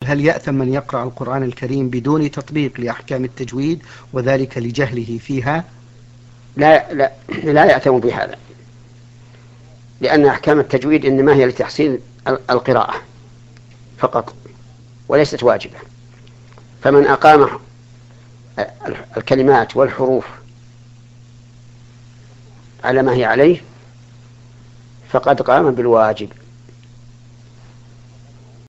هل يأثم من يقرأ القرآن الكريم بدون تطبيق لأحكام التجويد وذلك لجهله فيها؟ لا يأثم بهذا، لأن أحكام التجويد إنما هي لتحصيل القراءة فقط وليست واجبة. فمن أقام الكلمات والحروف على ما هي عليه فقد قام بالواجب.